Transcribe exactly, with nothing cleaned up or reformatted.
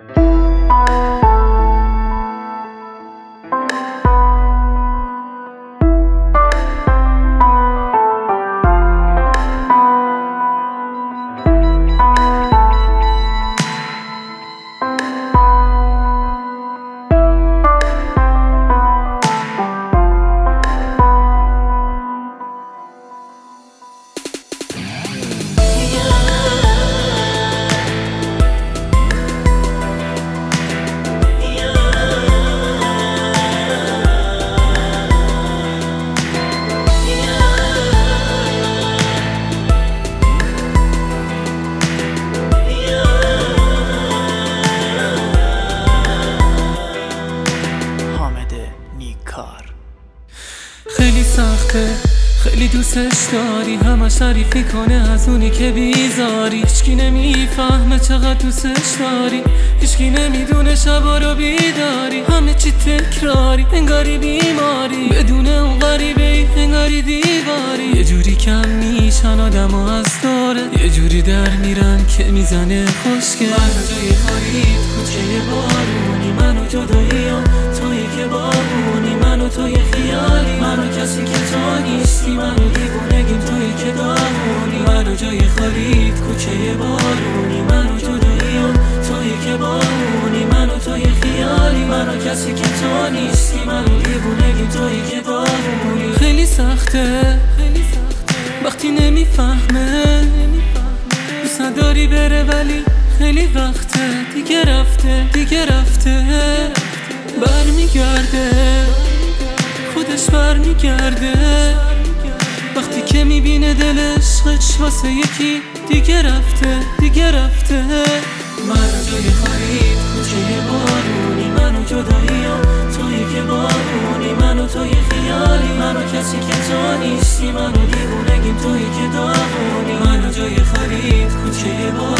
خیلی سخته، خیلی دوستش داری، همه شریفی کنه از اونی که بیزاری. هیچکی نمیفهمه چقدر دوستش داری، هیچکی نمیدونه شبا رو بیداری. همه چی تکراری، انگاری بیماری، بدون اون غریبه ای انگاری دیواری. یه جوری کم میشن آدم ها از داره، یه جوری در میرن که میزنه خوشگل. منو جای خرید کوچه بارونی، منو جدایی ها تویی که بابونی، منو توی خیالی، منو کسی که تو نیستی، منو دیوونگیم تویی که دامونی. منو جای خرید کوچه بارونی، منو جدایی ها تویی که بابونی، منو توی خیالی، منو کسی که تو نیستی، منو دیوونگیم تویی که دامونی. خیلی سخته وقتی نمیفهمه، دوست نداری بره ولی خیلی وقته دیگه رفته دیگه رفته. برمیگرده خودش برمیگرده، وقتی که میبینه دل عشقش واسه یکی دیگه رفته دیگه رفته. منو جای خرید کوچه بارونی، منو جدایی ها تویی که بابونی، منو توی خیالی، منو کسی که تو نیستی، منو دیوونگیم تویی که دامونی. منو جای خرید کوچه بارونی،